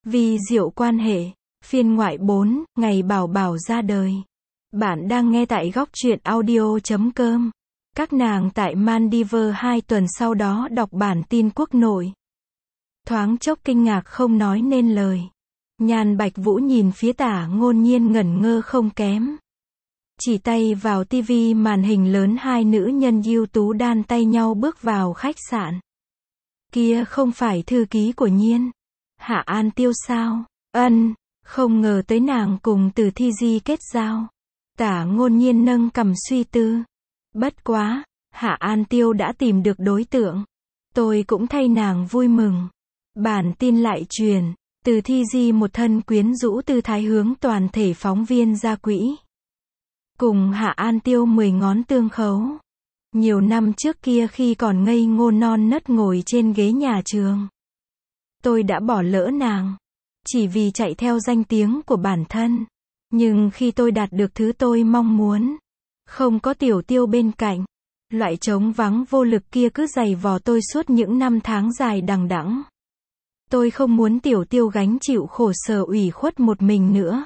Vi diệu quan hệ, phiên ngoại 4, ngày Bảo Bảo ra đời. Bạn đang nghe tại góc truyện audio.com. Các nàng tại Maldives 2 tuần sau đó đọc bản tin quốc nội. Thoáng chốc kinh ngạc không nói nên lời. Nhan Bạch Vũ nhìn phía Tả Ngôn Nhiên ngẩn ngơ không kém. Chỉ tay vào tivi màn hình lớn, hai nữ nhân ưu tú đan tay nhau bước vào khách sạn. Kia không phải thư ký của Nhiên, Hạ An Tiêu sao? Ân, không ngờ tới nàng cùng Từ Thi Di kết giao. Tả Ngôn Nhiên nâng cằm suy tư. Bất quá, Hạ An Tiêu đã tìm được đối tượng. Tôi cũng thay nàng vui mừng. Bản tin lại truyền, Từ Thi Di một thân quyến rũ tư thái hướng toàn thể phóng viên ra quỹ. Cùng Hạ An Tiêu 10 ngón tương khấu. Nhiều năm trước kia khi còn ngây ngô non nớt ngồi trên ghế nhà trường, tôi đã bỏ lỡ nàng, chỉ vì chạy theo danh tiếng của bản thân. Nhưng khi tôi đạt được thứ tôi mong muốn, không có Tiểu Tiêu bên cạnh, loại trống vắng vô lực kia cứ giày vò tôi suốt những năm tháng dài đằng đẵng. Tôi không muốn Tiểu Tiêu gánh chịu khổ sở ủy khuất một mình nữa.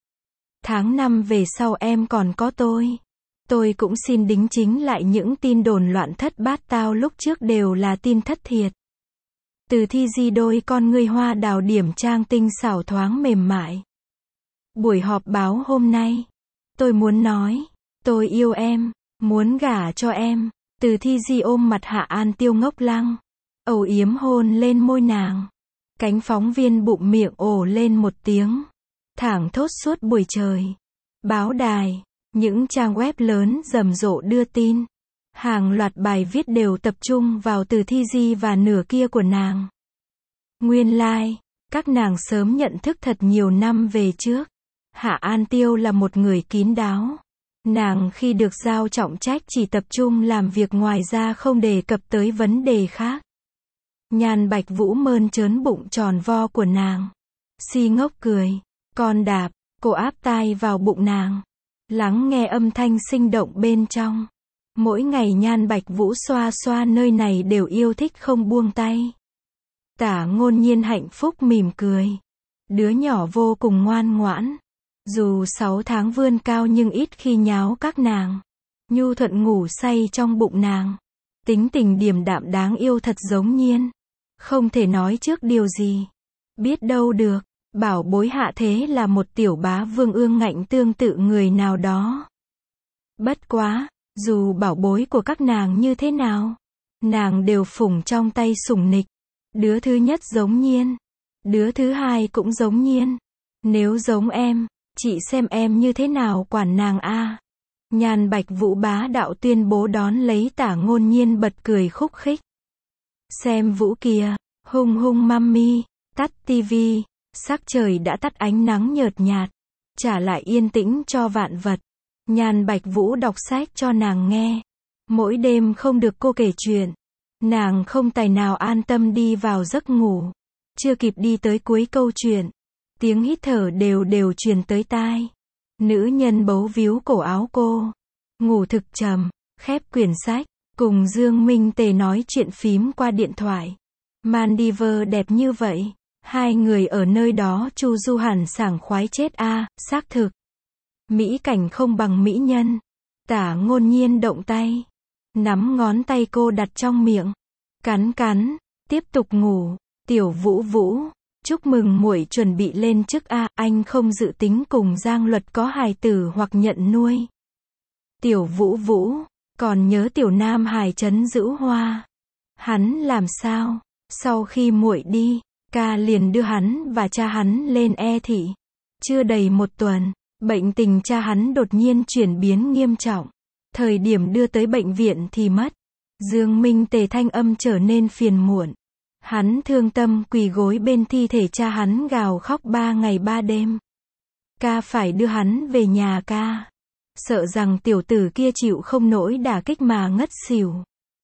Tháng 5 về sau em còn có tôi. Tôi cũng xin đính chính lại những tin đồn loạn thất bát tao lúc trước đều là tin thất thiệt. Từ Thi Di đôi con ngươi hoa đào điểm trang tinh xảo thoáng mềm mại. Buổi họp báo hôm nay, tôi muốn nói, tôi yêu em, muốn gả cho em. Từ Thi Di ôm mặt Hạ An Tiêu ngốc lăng, âu yếm hôn lên môi nàng. Cánh phóng viên bụng miệng ồ lên một tiếng, thảng thốt suốt buổi trời. Báo đài, những trang web lớn rầm rộ đưa tin. Hàng loạt bài viết đều tập trung vào Từ Thi Di và nửa kia của nàng. Nguyên lai, các nàng sớm nhận thức thật nhiều năm về trước. Hạ An Tiêu là một người kín đáo. Nàng khi được giao trọng trách chỉ tập trung làm việc, ngoài ra không đề cập tới vấn đề khác. Nhan Bạch Vũ mơn trớn bụng tròn vo của nàng. Si ngốc cười. Con đạp, cô áp tai vào bụng nàng. Lắng nghe âm thanh sinh động bên trong. Mỗi ngày Nhan Bạch Vũ xoa xoa nơi này đều yêu thích không buông tay. Tả Ngôn Nhiên hạnh phúc mỉm cười. Đứa nhỏ vô cùng ngoan ngoãn. Dù 6 tháng vươn cao nhưng ít khi nháo các nàng. Nhu thuận ngủ say trong bụng nàng. Tính tình điềm đạm đáng yêu thật giống Nhiên. Không thể nói trước điều gì. Biết đâu được, bảo bối hạ thế là một tiểu bá vương ương ngạnh tương tự người nào đó. Bất quá, dù bảo bối của các nàng như thế nào, nàng đều phủng trong tay sủng nịch. Đứa thứ nhất giống Nhiên, đứa thứ hai cũng giống Nhiên. Nếu giống em, chị xem em như thế nào quản nàng a. Nhan Bạch Vũ bá đạo tuyên bố đón lấy Tả Ngôn Nhiên bật cười khúc khích. Xem Vũ kìa, hung hung mami, tắt tivi, sắc trời đã tắt ánh nắng nhợt nhạt, trả lại yên tĩnh cho vạn vật. Nhan Bạch Vũ đọc sách cho nàng nghe. Mỗi đêm không được cô kể chuyện, nàng không tài nào an tâm đi vào giấc ngủ. Chưa kịp đi tới cuối câu chuyện, tiếng hít thở đều đều truyền tới tai. Nữ nhân bấu víu cổ áo cô, ngủ thực trầm, khép quyển sách, cùng Dương Minh Tề nói chuyện phím qua điện thoại. Maldives đẹp như vậy, hai người ở nơi đó chu du hẳn sảng khoái chết a. Xác thực, mỹ cảnh không bằng mỹ nhân. Tả Ngôn Nhiên động tay, nắm ngón tay cô đặt trong miệng, cắn cắn, tiếp tục ngủ. Tiểu Vũ Vũ, chúc mừng muội chuẩn bị lên chức a. Anh không dự tính cùng Giang Luật có hài tử hoặc nhận nuôi. Tiểu Vũ Vũ, còn nhớ Tiểu Nam Hải Trấn Dữ Hoa. Hắn làm sao? Sau khi muội đi, ca liền đưa hắn và cha hắn lên E thị. Chưa đầy 1 tuần, bệnh tình cha hắn đột nhiên chuyển biến nghiêm trọng. Thời điểm đưa tới bệnh viện thì mất. Dương Minh Tề thanh âm trở nên phiền muộn. Hắn thương tâm quỳ gối bên thi thể cha hắn gào khóc 3 ngày 3 đêm. Ca phải đưa hắn về nhà ca. Sợ rằng tiểu tử kia chịu không nổi đả kích mà ngất xỉu.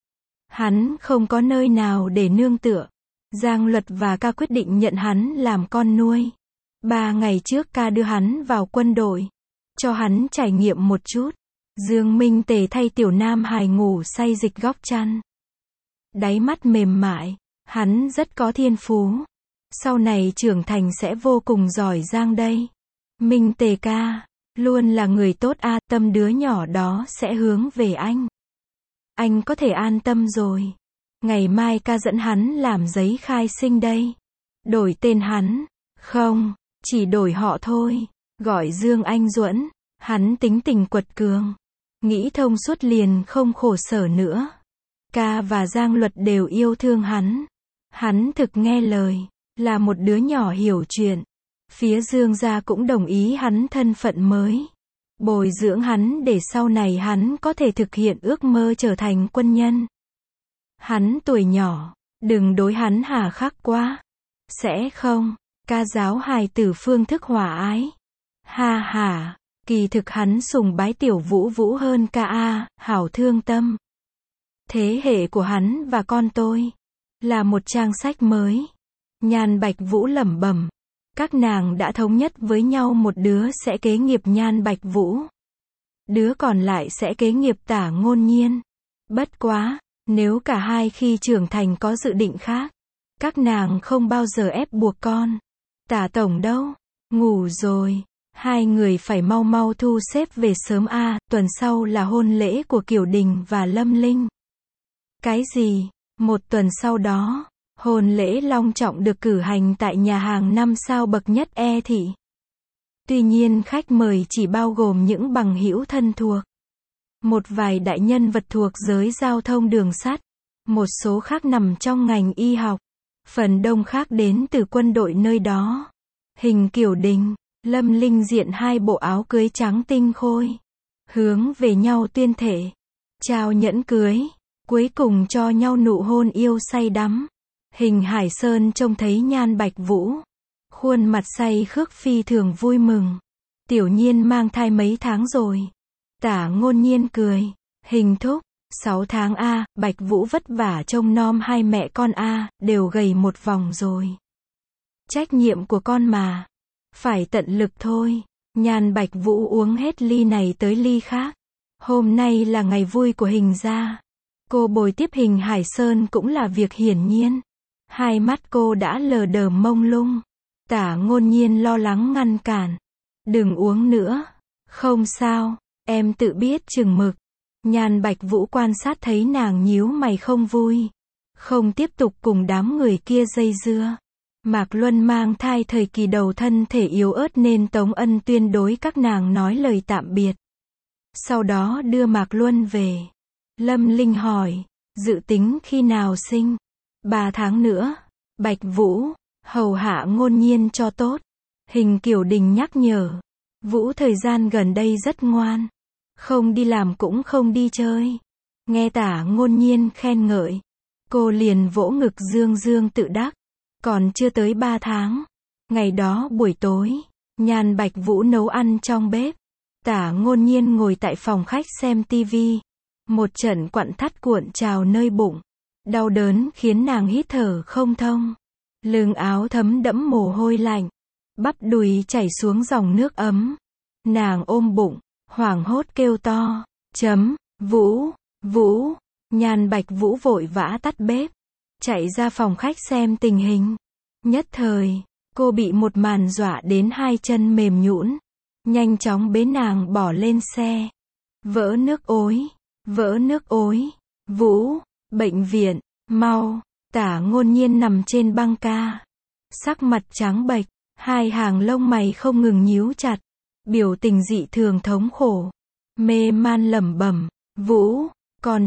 Hắn không có nơi nào để nương tựa. Giang Luật và ca quyết định nhận hắn làm con nuôi. 3 ngày trước ca đưa hắn vào quân đội, cho hắn trải nghiệm một chút. Dương Minh Tề thay Tiểu Nam Hải ngủ say dịch góc chăn. Đáy mắt mềm mại, hắn rất có thiên phú. Sau này trưởng thành sẽ vô cùng giỏi giang đây. Minh Tề ca, luôn là người tốt a, tâm đứa nhỏ đó sẽ hướng về anh. Anh có thể an tâm rồi. Ngày mai ca dẫn hắn làm giấy khai sinh đây. Đổi tên hắn. Không, chỉ đổi họ thôi. Gọi Dương Anh Duẫn. Hắn tính tình quật cường. Nghĩ thông suốt liền không khổ sở nữa. Ca và Giang Luật đều yêu thương hắn. Hắn thực nghe lời. Là một đứa nhỏ hiểu chuyện. Phía Dương gia cũng đồng ý hắn thân phận mới. Bồi dưỡng hắn để sau này hắn có thể thực hiện ước mơ trở thành quân nhân. Hắn tuổi nhỏ, đừng đối hắn hà khắc quá. Sẽ không, ca giáo hài tử phương thức hòa ái. Ha ha, kỳ thực hắn sùng bái Tiểu Vũ Vũ hơn ca a, hảo thương tâm. Thế hệ của hắn và con tôi là một trang sách mới. Nhan Bạch Vũ lẩm bẩm. Các nàng đã thống nhất với nhau một đứa sẽ kế nghiệp Nhan Bạch Vũ. Đứa còn lại sẽ kế nghiệp Tả Ngôn Nhiên. Bất quá, nếu cả hai khi trưởng thành có dự định khác, các nàng không bao giờ ép buộc con. Tả tổng đâu? Ngủ rồi. Hai người phải mau mau thu xếp về sớm a, tuần sau là hôn lễ của Kiều Đình và Lâm Linh. Cái gì? Một tuần sau đó, hôn lễ long trọng được cử hành tại nhà hàng 5 sao bậc nhất E thị. Tuy nhiên khách mời chỉ bao gồm những bằng hữu thân thuộc. Một vài đại nhân vật thuộc giới giao thông đường sắt. Một số khác nằm trong ngành y học. Phần đông khác đến từ quân đội nơi đó. Hình Kiều Đình, Lâm Linh diện hai bộ áo cưới trắng tinh khôi. Hướng về nhau tuyên thệ. Trao nhẫn cưới. Cuối cùng cho nhau nụ hôn yêu say đắm. Hình Hải Sơn trông thấy Nhan Bạch Vũ. Khuôn mặt say khước phi thường vui mừng. Tiểu Nhiên mang thai mấy tháng rồi. Tả Ngôn Nhiên cười. Hình thúc, 6 tháng a, Bạch Vũ vất vả trông nom hai mẹ con a, đều gầy một vòng rồi. Trách nhiệm của con mà. Phải tận lực thôi. Nhan Bạch Vũ uống hết ly này tới ly khác. Hôm nay là ngày vui của Hình gia. Cô bồi tiếp Hình Hải Sơn cũng là việc hiển nhiên. Hai mắt cô đã lờ đờ mông lung. Tả Ngôn Nhiên lo lắng ngăn cản. Đừng uống nữa. Không sao, em tự biết chừng mực. Nhan Bạch Vũ quan sát thấy nàng nhíu mày không vui. Không tiếp tục cùng đám người kia dây dưa. Mạc Luân mang thai thời kỳ đầu thân thể yếu ớt nên Tống Ân Tuyên đối các nàng nói lời tạm biệt. Sau đó đưa Mạc Luân về. Lâm Linh hỏi, dự tính khi nào sinh? 3 tháng nữa. Bạch Vũ, hầu hạ Ngôn Nhiên cho tốt. Hình Kiều Đình nhắc nhở. Vũ thời gian gần đây rất ngoan. Không đi làm cũng không đi chơi. Nghe Tả Ngôn Nhiên khen ngợi. Cô liền vỗ ngực dương dương tự đắc. Còn chưa tới 3 tháng. Ngày đó buổi tối, Nhan Bạch Vũ nấu ăn trong bếp. Tả Ngôn Nhiên ngồi tại phòng khách xem tivi. Một trận quặn thắt cuộn trào nơi bụng. Đau đớn khiến nàng hít thở không thông. Lưng áo thấm đẫm mồ hôi lạnh. Bắp đùi chảy xuống dòng nước ấm. Nàng ôm bụng, hoảng hốt kêu to. Vũ, Vũ. Nhan Bạch Vũ vội vã tắt bếp. Chạy ra phòng khách xem tình hình. Nhất thời, cô bị một màn dọa đến hai chân mềm nhũn. Nhanh chóng bế nàng bỏ lên xe. Vỡ nước ối. Vỡ nước ối. Vũ, bệnh viện, mau. Tả Ngôn Nhiên nằm trên băng ca. Sắc mặt trắng bệch, hai hàng lông mày không ngừng nhíu chặt. Biểu tình dị thường thống khổ. Mê man lẩm bẩm, Vũ, con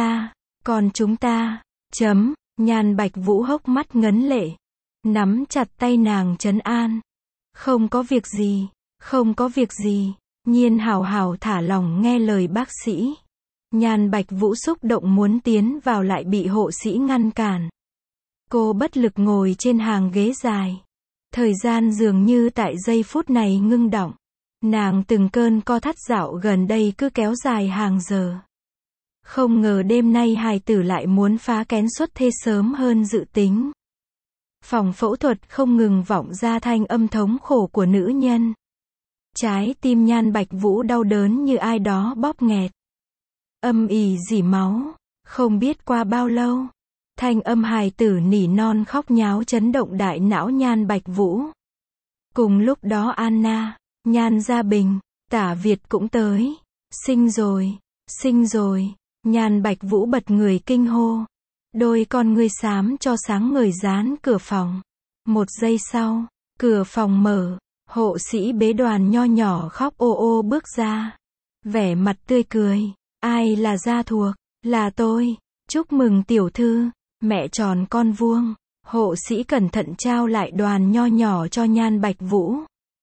chúng ta. Nhan Bạch Vũ hốc mắt ngấn lệ. Nắm chặt tay nàng trấn an. Không có việc gì, không có việc gì. Nhiên hào hào thả lòng nghe lời bác sĩ. Nhan Bạch Vũ xúc động muốn tiến vào lại bị hộ sĩ ngăn cản. Cô bất lực ngồi trên hàng ghế dài. Thời gian dường như tại giây phút này ngưng đọng. Nàng từng cơn co thắt dạo gần đây cứ kéo dài hàng giờ. Không ngờ đêm nay hài tử lại muốn phá kén xuất thê sớm hơn dự tính. Phòng phẫu thuật không ngừng vọng ra thanh âm thống khổ của nữ nhân. Trái tim Nhan Bạch Vũ đau đớn như ai đó bóp nghẹt. Âm ỉ rỉ máu. Không biết qua bao lâu, Thanh âm hài tử nỉ non khóc nháo chấn động đại não Nhan Bạch Vũ. Cùng lúc đó Anna, Nhan Gia Bình, Tả Việt cũng tới. Sinh rồi, sinh rồi. Nhan Bạch Vũ bật người kinh hô. Đôi con ngươi xám cho sáng ngời dán cửa phòng. Một giây sau, cửa phòng mở, hộ sĩ bế Đoàn Nho nhỏ khóc ô ô bước ra. Vẻ mặt tươi cười. Ai là gia thuộc? Là tôi. Chúc mừng tiểu thư, mẹ tròn con vuông. Hộ sĩ cẩn thận trao lại Đoàn Nho nhỏ cho Nhan Bạch Vũ.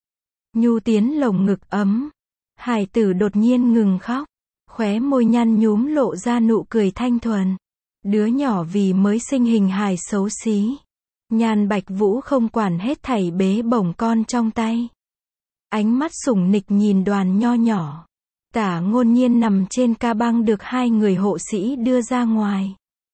Nhu tiến lồng ngực ấm. Hải tử đột nhiên ngừng khóc. Khóe môi nhăn nhúm lộ ra nụ cười thanh thuần. Đứa nhỏ vì mới sinh hình hài xấu xí. Nhan Bạch Vũ không quản hết thảy bế bổng con trong tay. Ánh mắt sủng nịch nhìn Đoàn Nho nhỏ. Tả Ngôn Nhiên nằm trên ca băng được hai người hộ sĩ đưa ra ngoài.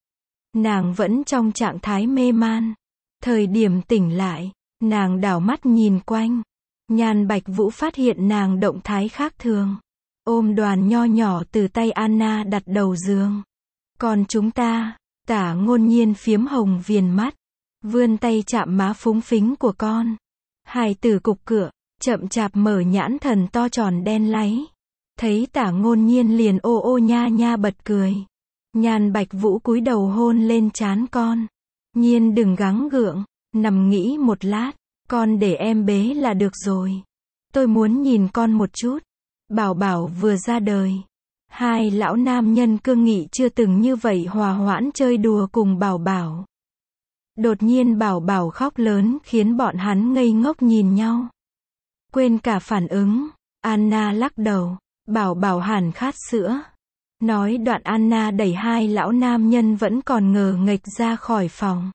Nàng vẫn trong trạng thái mê man. Thời điểm tỉnh lại, nàng đảo mắt nhìn quanh. Nhan Bạch Vũ phát hiện nàng động thái khác thường. Ôm Đoàn Nho nhỏ từ tay Anna đặt đầu giường. Còn chúng ta, Tả Ngôn Nhiên phiếm hồng viền mắt. Vươn tay chạm má phúng phính của con. Hài tử cục cựa, chậm chạp mở nhãn thần to tròn đen láy. Thấy Tả Ngôn Nhiên liền ô ô nha nha bật cười. Nhan Bạch Vũ cúi đầu hôn lên trán con. Nhiên đừng gắng gượng, nằm nghĩ một lát. Con để em bế là được rồi. Tôi muốn nhìn con một chút. Bảo Bảo vừa ra đời. Hai lão nam nhân cương nghị chưa từng như vậy hòa hoãn chơi đùa cùng Bảo Bảo. Đột nhiên Bảo Bảo khóc lớn khiến bọn hắn ngây ngốc nhìn nhau. Quên cả phản ứng. Anna lắc đầu. Bảo Bảo hẳn khát sữa. Nói đoạn Anna đẩy hai lão nam nhân vẫn còn ngờ nghệch ra khỏi phòng.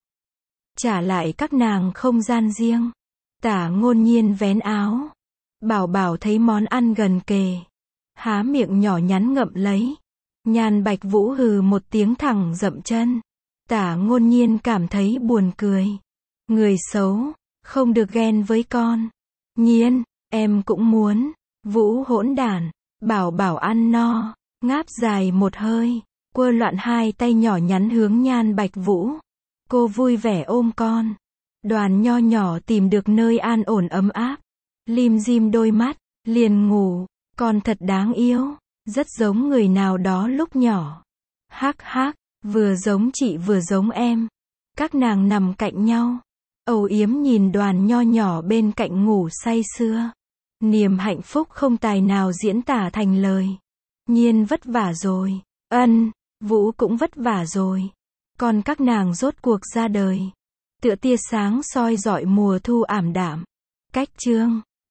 Trả lại các nàng không gian riêng. Tả Ngôn Nhiên vén áo. Bảo Bảo thấy món ăn gần kề. Há miệng nhỏ nhắn ngậm lấy. Nhan Bạch Vũ hừ một tiếng thẳng dậm chân. Tả Ngôn Nhiên cảm thấy buồn cười. Người xấu, không được ghen với con. Nhiên, em cũng muốn. Vũ hỗn đản. Bảo Bảo ăn no, ngáp dài một hơi, quơ loạn hai tay nhỏ nhắn hướng Nhan Bạch Vũ. Cô vui vẻ ôm con. Đoàn Nho nhỏ tìm được nơi an ổn ấm áp. Lim dim đôi mắt, liền ngủ. Con thật đáng yêu, rất giống người nào đó lúc nhỏ. Hắc hắc, vừa giống chị vừa giống em. Các nàng nằm cạnh nhau, âu yếm nhìn Đoàn Nho nhỏ bên cạnh ngủ say sưa. Niềm hạnh phúc không tài nào diễn tả thành lời. Nhiên vất vả rồi. Ân, Vũ cũng vất vả rồi. Còn các nàng rốt cuộc ra đời. Tựa tia sáng soi rọi mùa thu ảm đạm. Cách chương